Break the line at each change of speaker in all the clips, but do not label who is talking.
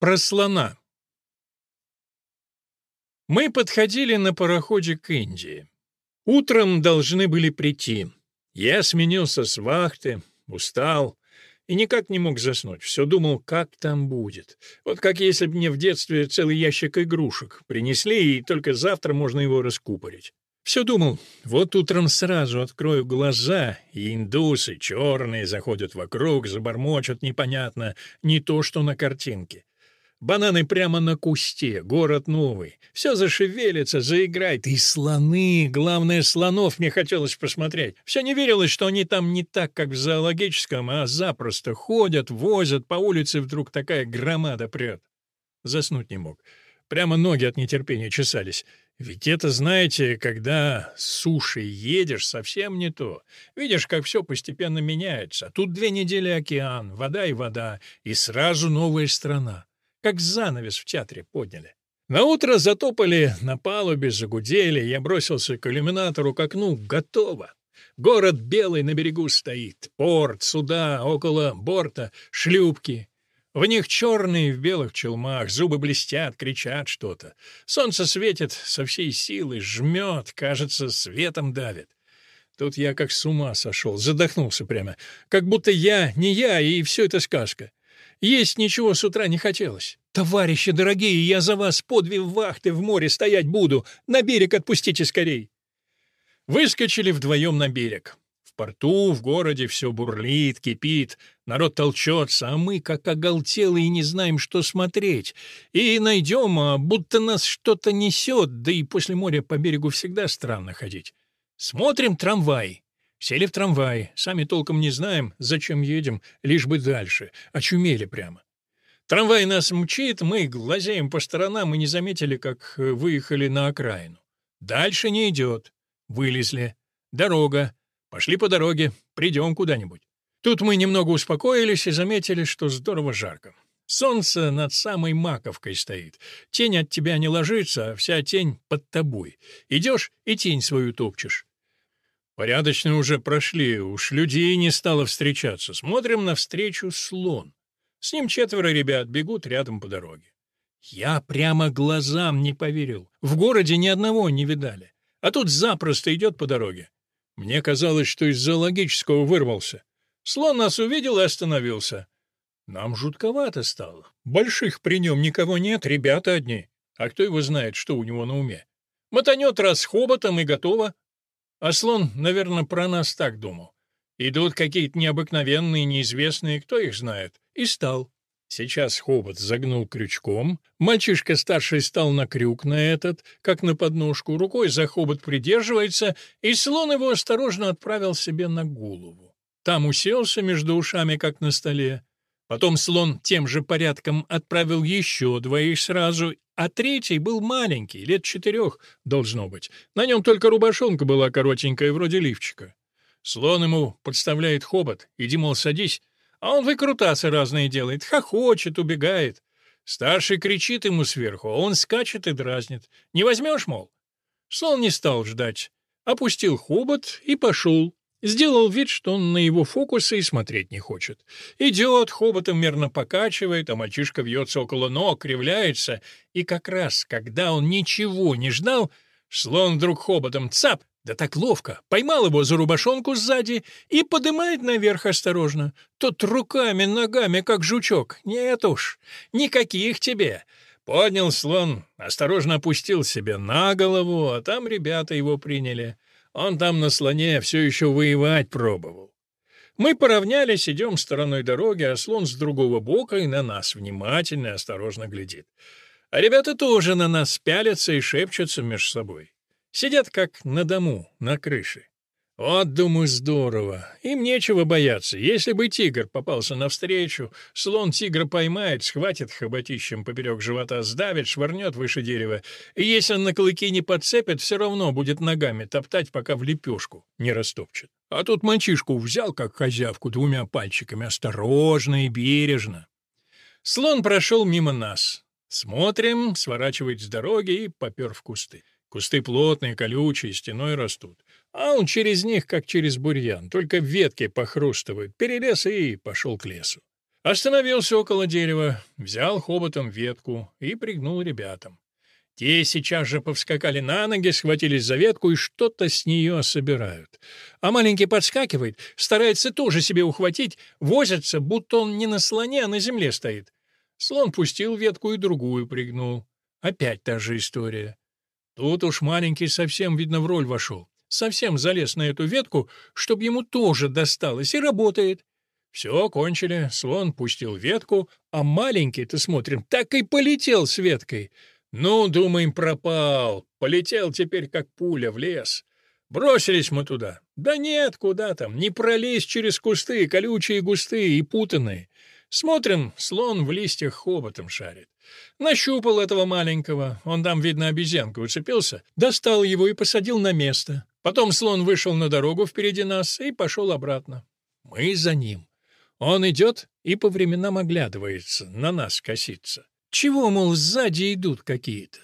Про слона. Мы подходили на пароходе к Индии. Утром должны были прийти. Я сменился с вахты, устал и никак не мог заснуть. Все думал, как там будет. Вот как если бы мне в детстве целый ящик игрушек принесли, и только завтра можно его раскупорить. Все думал, вот утром сразу открою глаза, и индусы черные заходят вокруг, забормочут непонятно, не то что на картинке. Бананы прямо на кусте, город новый. Все зашевелится, заиграет. И слоны, главное, слонов мне хотелось посмотреть. Все не верилось, что они там не так, как в зоологическом, а запросто ходят, возят, по улице вдруг такая громада прет. Заснуть не мог. Прямо ноги от нетерпения чесались. Ведь это, знаете, когда с суши едешь, совсем не то. Видишь, как все постепенно меняется. Тут 2 недели океан, вода и вода, и сразу новая страна. Как занавес в театре подняли. Наутро затопали на палубе, загудели, я бросился к иллюминатору, к окну. Готово. Город белый на берегу стоит, порт, суда, около борта, шлюпки. В них черные в белых челмах, зубы блестят, кричат что-то. Солнце светит со всей силы, жмет, кажется, светом давит. Тут я как с ума сошел, задохнулся прямо. Как будто я, не я, и все это сказка. Есть ничего с утра не хотелось. «Товарищи дорогие, я за вас по 2 вахты в море стоять буду. На берег отпустите скорей!» Выскочили вдвоем на берег. В порту, в городе все бурлит, кипит, народ толчется, а мы как оголтелые и не знаем, что смотреть. И найдем, а будто нас что-то несет, да и после моря по берегу всегда странно ходить. Смотрим трамвай. Сели в трамвай, сами толком не знаем, зачем едем, лишь бы дальше. Очумели прямо. Трамвай нас мчит, мы глазеем по сторонам и не заметили, как выехали на окраину. Дальше не идет. Вылезли. Дорога. Пошли по дороге, придем куда-нибудь. Тут мы немного успокоились и заметили, что здорово жарко. Солнце над самой маковкой стоит. Тень от тебя не ложится, а вся тень под тобой. Идешь и тень свою топчешь. Порядочно уже прошли, уж людей не стало встречаться. Смотрим навстречу слон. С ним 4 ребят бегут рядом по дороге. Я прямо глазам не поверил. В городе ни одного не видали. А тут запросто идет по дороге. Мне казалось, что из зоологического вырвался. Слон нас увидел и остановился. Нам жутковато стало. Больших при нем никого нет, ребята одни. А кто его знает, что у него на уме? Мотанет раз хоботом и готово. А слон, наверное, про нас так думал. Идут какие-то необыкновенные, неизвестные, кто их знает. И стал. Сейчас хобот загнул крючком. Мальчишка старший стал на крюк на этот, как на подножку, рукой за хобот придерживается, и слон его осторожно отправил себе на голову. Там уселся между ушами, как на столе. Потом слон тем же порядком отправил еще 2 сразу, а 3 был маленький, лет 4 должно быть. На нем только рубашонка была коротенькая, вроде лифчика. Слон ему подставляет хобот, иди, мол, садись, а он выкрутасы разные делает, хохочет, убегает. Старший кричит ему сверху, а он скачет и дразнит. Не возьмешь, мол? Слон не стал ждать, опустил хобот и пошел. Сделал вид, что он на его фокусы и смотреть не хочет. Идет, хоботом мерно покачивает, а мальчишка вьется около ног, кривляется. И как раз, когда он ничего не ждал, слон вдруг хоботом цап, да так ловко, поймал его за рубашонку сзади и подымает наверх осторожно. Тот руками, ногами, как жучок. Нет уж, никаких тебе. Поднял слон, осторожно опустил себе на голову, а там ребята его приняли. Он там на слоне все еще воевать пробовал. Мы поравнялись, идем стороной дороги, а слон с другого бока и на нас внимательно и осторожно глядит. А ребята тоже на нас пялятся и шепчутся между собой. Сидят как на дому, на крыше. Вот, думаю, здорово. Им нечего бояться. Если бы тигр попался навстречу, слон тигра поймает, схватит хоботищем поперек живота, сдавит, швырнет выше дерева. И если он на клыки не подцепит, все равно будет ногами топтать, пока в лепешку не растопчет. А тут мальчишку взял, как козявку, 2 пальчиками, осторожно и бережно. Слон прошел мимо нас. Смотрим, сворачивает с дороги и попер в кусты. Кусты плотные, колючие, стеной растут. А он через них, как через бурьян, только ветки похрустывают. Перелез и пошел к лесу. Остановился около дерева, взял хоботом ветку и пригнул ребятам. Те сейчас же повскакали на ноги, схватились за ветку и что-то с нее собирают. А маленький подскакивает, старается тоже себе ухватить, возится, будто он не на слоне, а на земле стоит. Слон пустил ветку и другую пригнул. Опять та же история. Тут уж маленький совсем, видно, в роль вошел. Совсем залез на эту ветку, чтобы ему тоже досталось, и работает. Все, кончили, слон пустил ветку, а маленький-то, смотрим, так и полетел с веткой. Ну, думаем, пропал. Полетел теперь, как пуля, в лес. Бросились мы туда. Да нет, куда там, не пролезть через кусты, колючие, густые и путанные. Смотрим, слон в листьях хоботом шарит. Нащупал этого маленького, он там, видно, обезьянкой уцепился, достал его и посадил на место. Потом слон вышел на дорогу впереди нас и пошел обратно. Мы за ним. Он идет и по временам оглядывается, на нас косится. Чего, мол, сзади идут какие-то?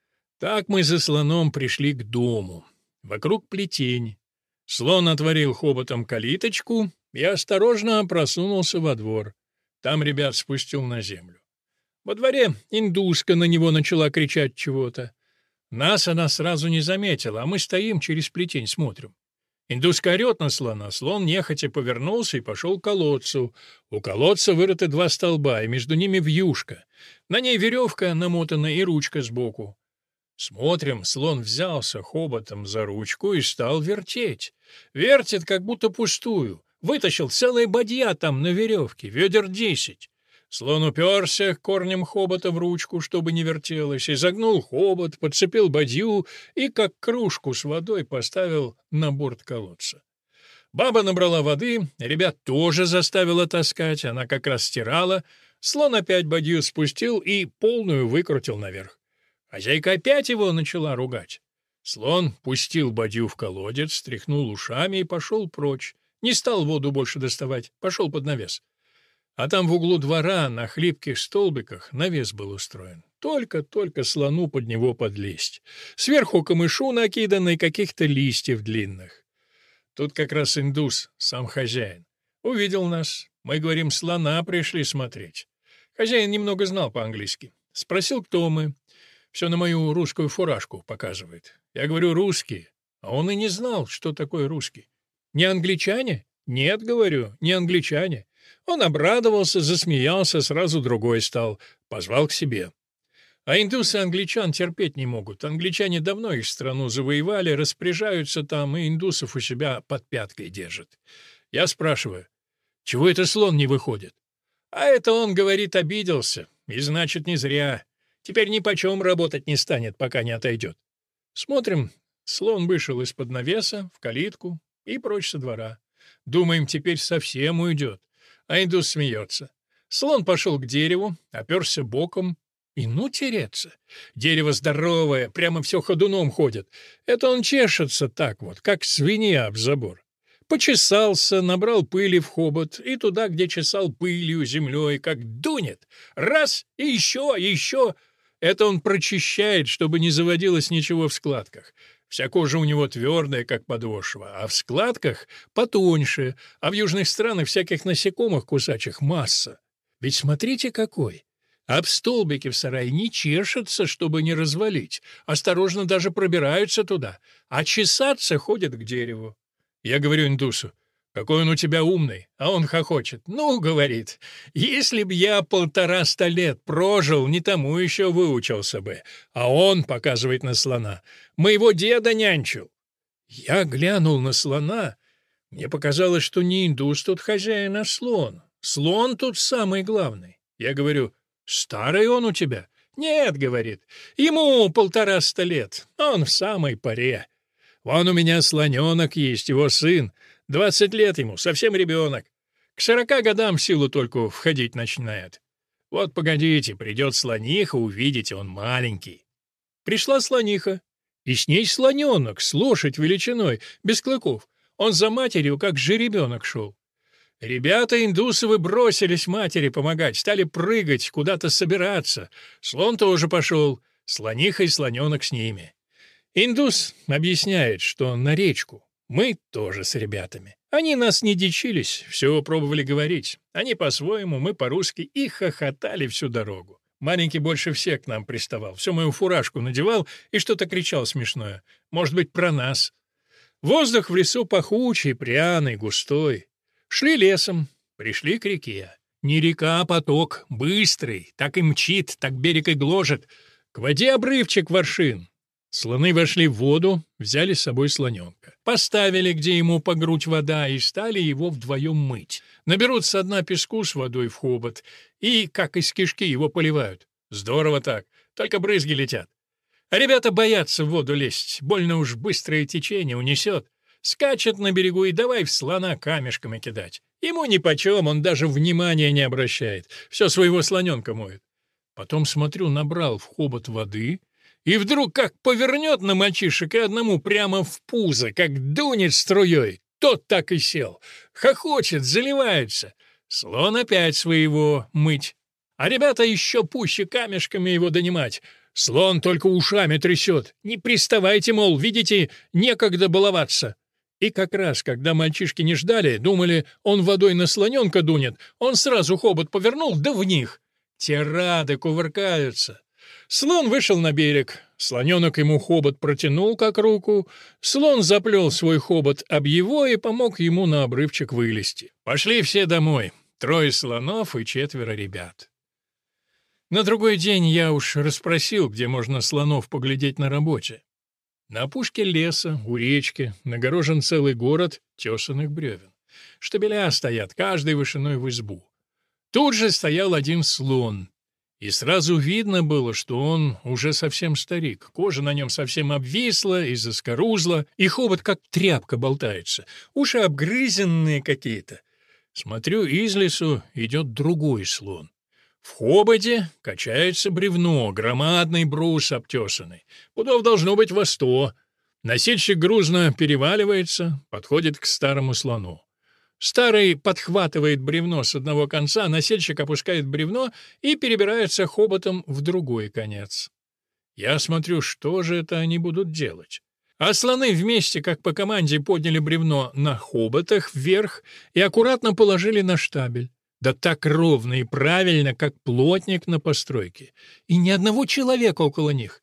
Так мы за слоном пришли к дому. Вокруг плетень. Слон отворил хоботом калиточку и осторожно просунулся во двор. Там ребят спустил на землю. Во дворе индуска на него начала кричать чего-то. Нас она сразу не заметила, а мы стоим через плетень смотрим. Индуска орет на слона, слон нехотя повернулся и пошел к колодцу. У колодца вырыты два столба, и между ними вьюшка. На ней веревка намотана и ручка сбоку. Смотрим, слон взялся хоботом за ручку и стал вертеть. Вертит, как будто пустую. Вытащил целые бадья там на веревке, ведер 10. Слон уперся корнем хобота в ручку, чтобы не вертелось, изогнул хобот, подцепил бадью и, как кружку с водой, поставил на борт колодца. Баба набрала воды, ребят тоже заставила таскать, она как раз стирала. Слон опять бадью спустил и полную выкрутил наверх. Хозяйка опять его начала ругать. Слон пустил бадью в колодец, стряхнул ушами и пошел прочь. Не стал воду больше доставать, пошел под навес. А там в углу двора на хлипких столбиках навес был устроен. Только-только слону под него подлезть. Сверху камышу накиданный каких-то листьев длинных. Тут как раз индус, сам хозяин. Увидел нас. Мы, говорим, слона пришли смотреть. Хозяин немного знал по-английски. Спросил, кто мы. Все на мою русскую фуражку показывает. Я говорю, русские. А он и не знал, что такое русский. Не англичане? Нет, говорю, не англичане. Он обрадовался, засмеялся, сразу другой стал, позвал к себе. А индусы англичан терпеть не могут. Англичане давно их страну завоевали, распоряжаются там, и индусов у себя под пяткой держат. Я спрашиваю, чего это слон не выходит? А это он, говорит, обиделся, и значит, не зря. Теперь ни почем работать не станет, пока не отойдет. Смотрим, слон вышел из-под навеса в калитку и прочь со двора. Думаем, теперь совсем уйдет. А индус смеется. Слон пошел к дереву, оперся боком, и ну тереться. Дерево здоровое, прямо все ходуном ходит. Это он чешется так вот, как свинья об забор. Почесался, набрал пыли в хобот, и туда, где чесал пылью, землей, как дунет. Раз, и еще, и еще. Это он прочищает, чтобы не заводилось ничего в складках. Вся кожа у него твердая, как подошва, а в складках потоньше, а в южных странах всяких насекомых кусачих масса. Ведь смотрите какой! Об столбики в сарае не чешется, чтобы не развалить, осторожно даже пробираются туда, а чесаться ходят к дереву. Я говорю индусу, какой он у тебя умный, а он хохочет. Ну, говорит, если б я 150 лет прожил, не тому еще выучился бы. А он, показывает на слона, моего деда нянчил. Я глянул на слона. Мне показалось, что не индус тут хозяин, а слон. Слон тут самый главный. Я говорю, старый он у тебя? Нет, говорит, ему 150 лет, он в самой поре. Вон у меня слоненок есть, его сын. 20 лет ему, совсем ребенок. К 40 годам в силу только входить начинает. Вот погодите, придет слониха, увидите, он маленький. Пришла слониха, и с ней слоненок, с лошадь величиной, без клыков. Он за матерью, как жеребенок шел. Ребята индусовы бросились матери помогать, стали прыгать, куда-то собираться. Слон тоже пошел, слониха и слоненок с ними. Индус объясняет, что на речку. Мы тоже с ребятами. Они нас не дичились, все пробовали говорить. Они по-своему, мы по-русски, и хохотали всю дорогу. Маленький больше всех к нам приставал, всю мою фуражку надевал и что-то кричал смешное. Может быть, про нас. Воздух в лесу пахучий, пряный, густой. Шли лесом, пришли к реке. Не река, а поток, быстрый, так и мчит, так берег и гложет. К воде обрывчик воршин. Слоны вошли в воду, взяли с собой слоненка. Поставили, где ему по грудь вода, и стали его вдвоем мыть. Наберут со дна песку с водой в хобот и, как из кишки, его поливают. Здорово так, только брызги летят. А ребята боятся в воду лезть, больно уж быстрое течение унесет. Скачет на берегу и давай в слона камешками кидать. Ему нипочем, он даже внимания не обращает, все своего слоненка моет. Потом, смотрю, набрал в хобот воды, и вдруг как повернет на мальчишек и одному прямо в пузо, как дунет струей. Тот так и сел. Хохочет, заливается. Слон опять своего мыть. А ребята еще пуще камешками его донимать. Слон только ушами трясет. Не приставайте, мол, видите, некогда баловаться. И как раз, когда мальчишки не ждали, думали, он водой на слоненка дунет, он сразу хобот повернул, да в них. Те рады кувыркаются. Слон вышел на берег. Слоненок ему хобот протянул, как руку. Слон заплел свой хобот об его и помог ему на обрывчик вылезти. Пошли все домой. 3 слонов и 4 ребят. На другой день я уж расспросил, где можно слонов поглядеть на работе. На опушке леса, у речки, нагорожен целый город тесаных бревен. Штабеля стоят, каждый вышиной в избу. Тут же стоял один слон. И сразу видно было, что он уже совсем старик. Кожа на нем совсем обвисла и заскорузла, и хобот как тряпка болтается. Уши обгрызенные какие-то. Смотрю, из лесу идет другой слон. В хоботе качается бревно, громадный брус обтесанный. Пудов должно быть во 100. Носильщик грузно переваливается, подходит к старому слону. Старый подхватывает бревно с одного конца, носильщик опускает бревно и перебирается хоботом в другой конец. Я смотрю, что же это они будут делать. А слоны вместе, как по команде, подняли бревно на хоботах вверх и аккуратно положили на штабель. Да так ровно и правильно, как плотник на постройке. И ни одного человека около них.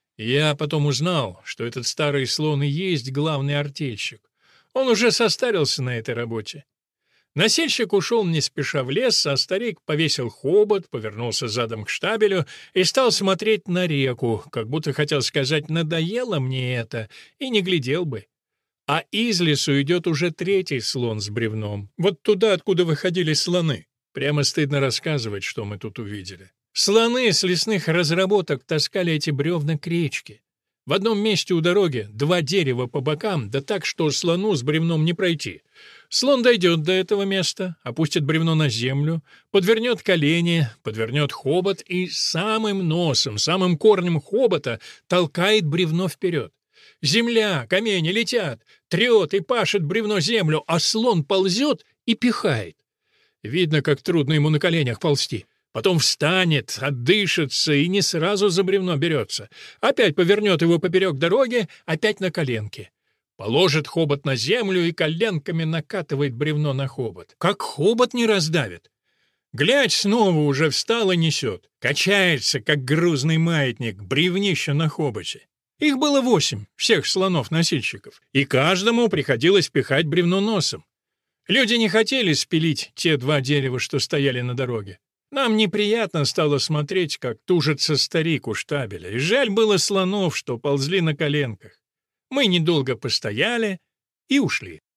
Я потом узнал, что этот старый слон и есть главный артельщик. Он уже состарился на этой работе. Носильщик ушел не спеша в лес, а старик повесил хобот, повернулся задом к штабелю и стал смотреть на реку, как будто хотел сказать «надоело мне это», и не глядел бы. А из лесу идет уже 3-й слон с бревном. Вот туда, откуда выходили слоны. Прямо стыдно рассказывать, что мы тут увидели. Слоны с лесных разработок таскали эти бревна к речке. В одном месте у дороги 2 дерева по бокам, да так, что слону с бревном не пройти. Слон дойдет до этого места, опустит бревно на землю, подвернет колени, подвернет хобот и самым носом, самым корнем хобота толкает бревно вперед. Земля, камни летят, трет и пашет бревно землю, а слон ползет и пихает. Видно, как трудно ему на коленях ползти. Потом встанет, отдышится и не сразу за бревно берется. Опять повернет его поперек дороги, опять на коленки. Положит хобот на землю и коленками накатывает бревно на хобот. Как хобот не раздавит. Глядь, снова уже встал и несет. Качается, как грузный маятник, бревнище на хоботе. Их было 8, всех слонов-носильщиков, и каждому приходилось пихать бревно носом. Люди не хотели спилить те 2 дерева, что стояли на дороге. Нам неприятно стало смотреть, как тужится старик у штабеля, и жаль было слонов, что ползли на коленках. Мы недолго постояли и ушли.